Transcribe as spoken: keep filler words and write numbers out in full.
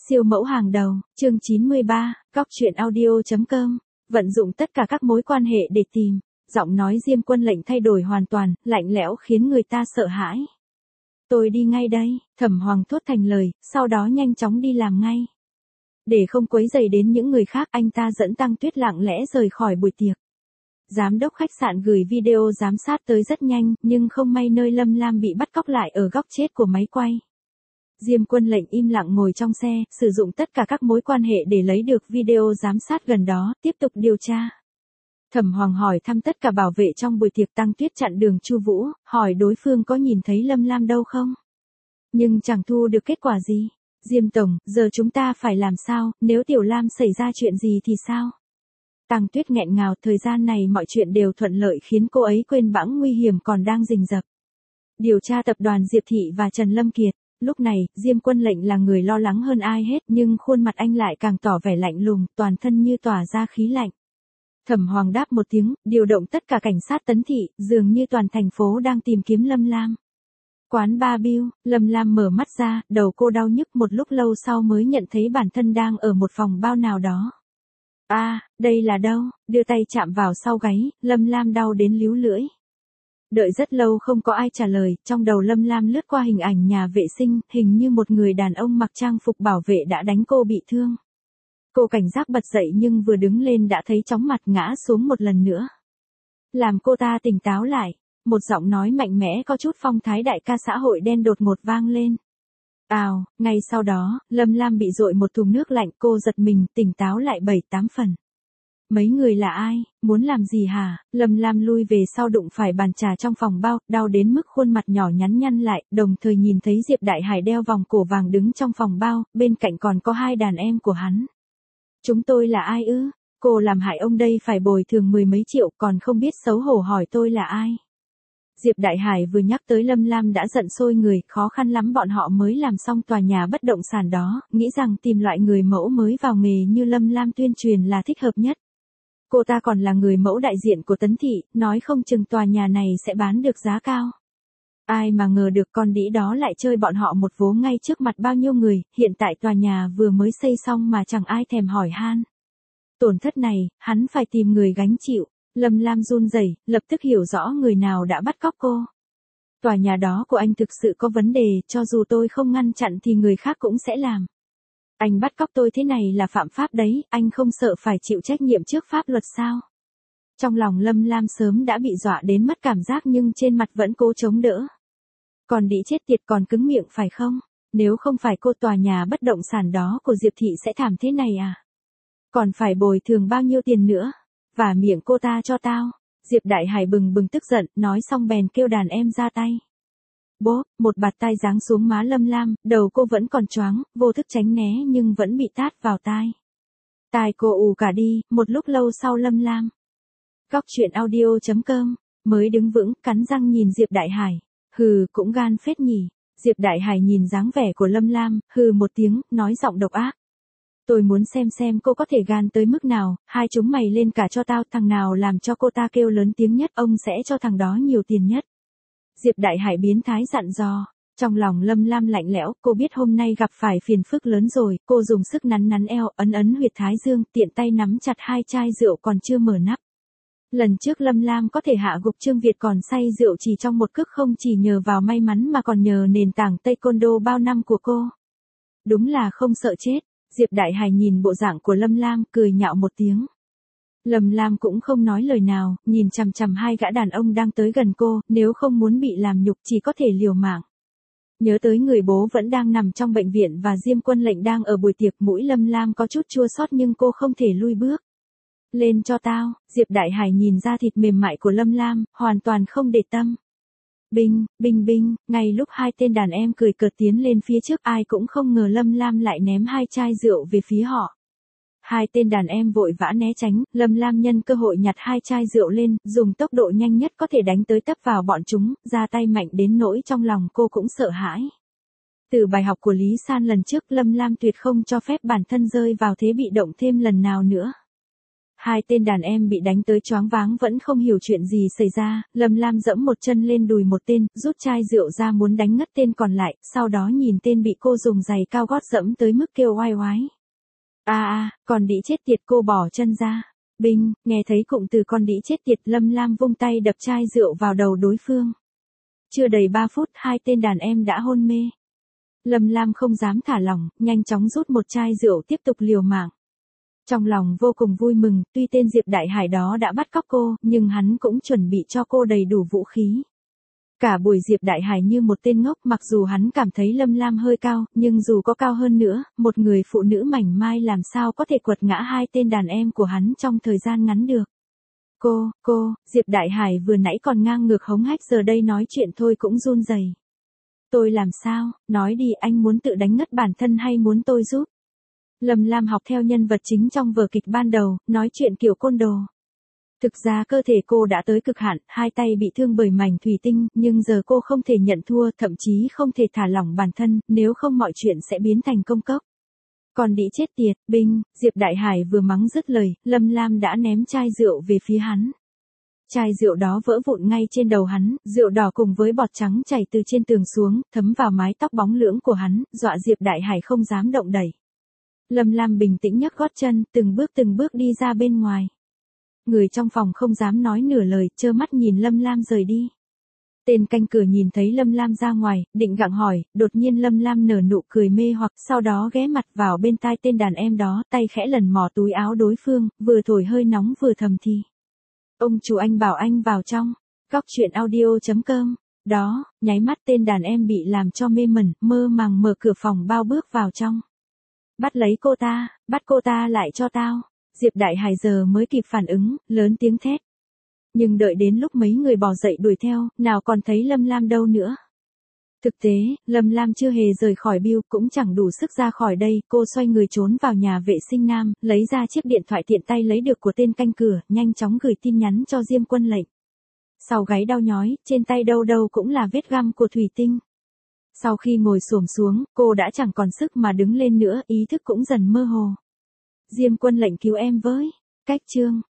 Siêu mẫu hàng đầu, chương chín mươi ba, góc truyện audio.com, vận dụng tất cả các mối quan hệ để tìm, giọng nói Diêm Quân Lệnh thay đổi hoàn toàn, lạnh lẽo khiến người ta sợ hãi. Tôi đi ngay đây, Thẩm Hoàng thốt thành lời, sau đó nhanh chóng đi làm ngay. Để không quấy rầy đến những người khác, anh ta dẫn Tăng Tuyết lặng lẽ rời khỏi buổi tiệc. Giám đốc khách sạn gửi video giám sát tới rất nhanh, nhưng không may nơi Lâm Lam bị bắt cóc lại ở góc chết của máy quay. Diêm Quân Lệnh im lặng ngồi trong xe, sử dụng tất cả các mối quan hệ để lấy được video giám sát gần đó, tiếp tục điều tra. Thẩm Hoàng hỏi thăm tất cả bảo vệ trong buổi tiệc. Tăng Tuyết chặn đường Chu Vũ, hỏi đối phương có nhìn thấy Lâm Lam đâu không. Nhưng chẳng thu được kết quả gì. Diêm Tổng, giờ chúng ta phải làm sao, nếu Tiểu Lam xảy ra chuyện gì thì sao? Tăng Tuyết nghẹn ngào, thời gian này mọi chuyện đều thuận lợi khiến cô ấy quên bẵng nguy hiểm còn đang rình rập. Điều tra tập đoàn Diệp Thị và Trần Lâm Kiệt. Lúc này, Diêm Quân Lệnh là người lo lắng hơn ai hết, nhưng khuôn mặt anh lại càng tỏ vẻ lạnh lùng, toàn thân như tỏa ra khí lạnh. Thẩm Hoàng đáp một tiếng, điều động tất cả cảnh sát Tấn Thị, dường như toàn thành phố đang tìm kiếm Lâm Lam. Quán Ba Bill, Lâm Lam mở mắt ra, đầu cô đau nhức, một lúc lâu sau mới nhận thấy bản thân đang ở một phòng bao nào đó. A, à, đây là đâu? Đưa tay chạm vào sau gáy, Lâm Lam đau đến líu lưỡi. Đợi rất lâu không có ai trả lời, trong đầu Lâm Lam lướt qua hình ảnh nhà vệ sinh, hình như một người đàn ông mặc trang phục bảo vệ đã đánh cô bị thương. Cô cảnh giác bật dậy nhưng vừa đứng lên đã thấy chóng mặt ngã xuống một lần nữa. Làm cô ta tỉnh táo lại, một giọng nói mạnh mẽ có chút phong thái đại ca xã hội đen đột ngột vang lên. Ào, ngay sau đó, Lâm Lam bị dội một thùng nước lạnh, cô giật mình, tỉnh táo lại bảy tám phần. Mấy người là ai, muốn làm gì hả? Lâm Lam lui về sau đụng phải bàn trà trong phòng bao, đau đến mức khuôn mặt nhỏ nhắn nhăn lại, đồng thời nhìn thấy Diệp Đại Hải đeo vòng cổ vàng đứng trong phòng bao, bên cạnh còn có hai đàn em của hắn. Chúng tôi là ai ư? Cô làm hại ông đây phải bồi thường mười mấy triệu, còn không biết xấu hổ hỏi tôi là ai? Diệp Đại Hải vừa nhắc tới Lâm Lam đã giận sôi người, khó khăn lắm bọn họ mới làm xong tòa nhà bất động sản đó, nghĩ rằng tìm loại người mẫu mới vào nghề như Lâm Lam tuyên truyền là thích hợp nhất. Cô ta còn là người mẫu đại diện của Tấn Thị, nói không chừng tòa nhà này sẽ bán được giá cao. Ai mà ngờ được con đĩ đó lại chơi bọn họ một vố ngay trước mặt bao nhiêu người, hiện tại tòa nhà vừa mới xây xong mà chẳng ai thèm hỏi han. Tổn thất này, hắn phải tìm người gánh chịu. Lâm Lam run rẩy, lập tức hiểu rõ người nào đã bắt cóc cô. Tòa nhà đó của anh thực sự có vấn đề, cho dù tôi không ngăn chặn thì người khác cũng sẽ làm. Anh bắt cóc tôi thế này là phạm pháp đấy, anh không sợ phải chịu trách nhiệm trước pháp luật sao? Trong lòng Lâm Lam sớm đã bị dọa đến mất cảm giác nhưng trên mặt vẫn cố chống đỡ. Còn đĩ chết tiệt còn cứng miệng phải không? Nếu không phải cô, tòa nhà bất động sản đó của Diệp Thị sẽ thảm thế này à? Còn phải bồi thường bao nhiêu tiền nữa? Và miệng cô ta cho tao. Diệp Đại Hải bừng bừng tức giận, nói xong bèn kêu đàn em ra tay. Bốp, một bạt tai giáng xuống má Lâm Lam, đầu cô vẫn còn choáng, vô thức tránh né nhưng vẫn bị tát vào tai. Tai cô ù cả đi, một lúc lâu sau Lâm Lam. Góc truyện audio.com, mới đứng vững, cắn răng nhìn Diệp Đại Hải. Hừ, cũng gan phết nhỉ. Diệp Đại Hải nhìn dáng vẻ của Lâm Lam, hừ một tiếng, nói giọng độc ác. Tôi muốn xem xem cô có thể gan tới mức nào, hai chúng mày lên cả cho tao, thằng nào làm cho cô ta kêu lớn tiếng nhất, ông sẽ cho thằng đó nhiều tiền nhất. Diệp Đại Hải biến thái dặn dò, trong lòng Lâm Lam lạnh lẽo, cô biết hôm nay gặp phải phiền phức lớn rồi, cô dùng sức nắn nắn eo, ấn ấn huyệt thái dương, tiện tay nắm chặt hai chai rượu còn chưa mở nắp. Lần trước Lâm Lam có thể hạ gục Trương Việt còn say rượu chỉ trong một cước không chỉ nhờ vào may mắn mà còn nhờ nền tảng taekwondo bao năm của cô. Đúng là không sợ chết. Diệp Đại Hải nhìn bộ dạng của Lâm Lam, cười nhạo một tiếng. Lâm Lam cũng không nói lời nào, nhìn chằm chằm hai gã đàn ông đang tới gần cô, nếu không muốn bị làm nhục chỉ có thể liều mạng. Nhớ tới người bố vẫn đang nằm trong bệnh viện và Diêm Quân Lệnh đang ở buổi tiệc, mũi Lâm Lam có chút chua xót nhưng cô không thể lui bước. Lên cho tao, Diệp Đại Hải nhìn ra thịt mềm mại của Lâm Lam, hoàn toàn không để tâm. Binh, binh binh, ngay lúc hai tên đàn em cười cợt tiến lên phía trước, ai cũng không ngờ Lâm Lam lại ném hai chai rượu về phía họ. Hai tên đàn em vội vã né tránh, Lâm Lam nhân cơ hội nhặt hai chai rượu lên, dùng tốc độ nhanh nhất có thể đánh tới tấp vào bọn chúng, ra tay mạnh đến nỗi trong lòng cô cũng sợ hãi. Từ bài học của Lý San lần trước, Lâm Lam tuyệt không cho phép bản thân rơi vào thế bị động thêm lần nào nữa. Hai tên đàn em bị đánh tới choáng váng vẫn không hiểu chuyện gì xảy ra, Lâm Lam giẫm một chân lên đùi một tên, rút chai rượu ra muốn đánh ngất tên còn lại, sau đó nhìn tên bị cô dùng giày cao gót giẫm tới mức kêu oai oái. A a, còn đĩ chết tiệt, cô bỏ chân ra. Binh, nghe thấy cụm từ con đĩ chết tiệt, Lâm Lam vung tay đập chai rượu vào đầu đối phương. Chưa đầy ba phút, hai tên đàn em đã hôn mê. Lâm Lam không dám thả lỏng, nhanh chóng rút một chai rượu tiếp tục liều mạng. Trong lòng vô cùng vui mừng, tuy tên Diệp Đại Hải đó đã bắt cóc cô, nhưng hắn cũng chuẩn bị cho cô đầy đủ vũ khí. Cả buổi Diệp Đại Hải như một tên ngốc, mặc dù hắn cảm thấy Lâm Lam hơi cao, nhưng dù có cao hơn nữa, một người phụ nữ mảnh mai làm sao có thể quật ngã hai tên đàn em của hắn trong thời gian ngắn được. Cô, cô, Diệp Đại Hải vừa nãy còn ngang ngược hống hách, giờ đây nói chuyện thôi cũng run rẩy. Tôi làm sao, nói đi, anh muốn tự đánh ngất bản thân hay muốn tôi giúp? Lâm Lam học theo nhân vật chính trong vở kịch ban đầu, nói chuyện kiểu côn đồ. Thực ra cơ thể cô đã tới cực hạn, hai tay bị thương bởi mảnh thủy tinh, nhưng giờ cô không thể nhận thua, thậm chí không thể thả lỏng bản thân, nếu không mọi chuyện sẽ biến thành công cốc. Còn đĩ chết tiệt, Binh, Diệp Đại Hải vừa mắng dứt lời, Lâm Lam đã ném chai rượu về phía hắn. Chai rượu đó vỡ vụn ngay trên đầu hắn, rượu đỏ cùng với bọt trắng chảy từ trên tường xuống, thấm vào mái tóc bóng lưỡng của hắn, dọa Diệp Đại Hải không dám động đẩy. Lâm Lam bình tĩnh nhấc gót chân, từng bước từng bước đi ra bên ngoài. Người trong phòng không dám nói nửa lời, trơ mắt nhìn Lâm Lam rời đi. Tên canh cửa nhìn thấy Lâm Lam ra ngoài, định gặng hỏi, đột nhiên Lâm Lam nở nụ cười mê hoặc, sau đó ghé mặt vào bên tai tên đàn em đó, tay khẽ lần mò túi áo đối phương, vừa thổi hơi nóng vừa thầm thì. Ông chủ, anh bảo anh vào trong. Góc truyện audio chấm com. Đó, nháy mắt tên đàn em bị làm cho mê mẩn, mơ màng mở cửa phòng bao bước vào trong. Bắt lấy cô ta, bắt cô ta lại cho tao. Diệp Đại Hải giờ mới kịp phản ứng, lớn tiếng thét. Nhưng đợi đến lúc mấy người bò dậy đuổi theo, nào còn thấy Lâm Lam đâu nữa. Thực tế, Lâm Lam chưa hề rời khỏi Bill, cũng chẳng đủ sức ra khỏi đây, cô xoay người trốn vào nhà vệ sinh nam, lấy ra chiếc điện thoại tiện tay lấy được của tên canh cửa, nhanh chóng gửi tin nhắn cho Diêm Quân Lệnh. Sau gáy đau nhói, trên tay đâu đâu cũng là vết găm của thủy tinh. Sau khi ngồi xổm xuống, cô đã chẳng còn sức mà đứng lên nữa, ý thức cũng dần mơ hồ. Diêm Quân Lệnh, cứu em với. Cách chương.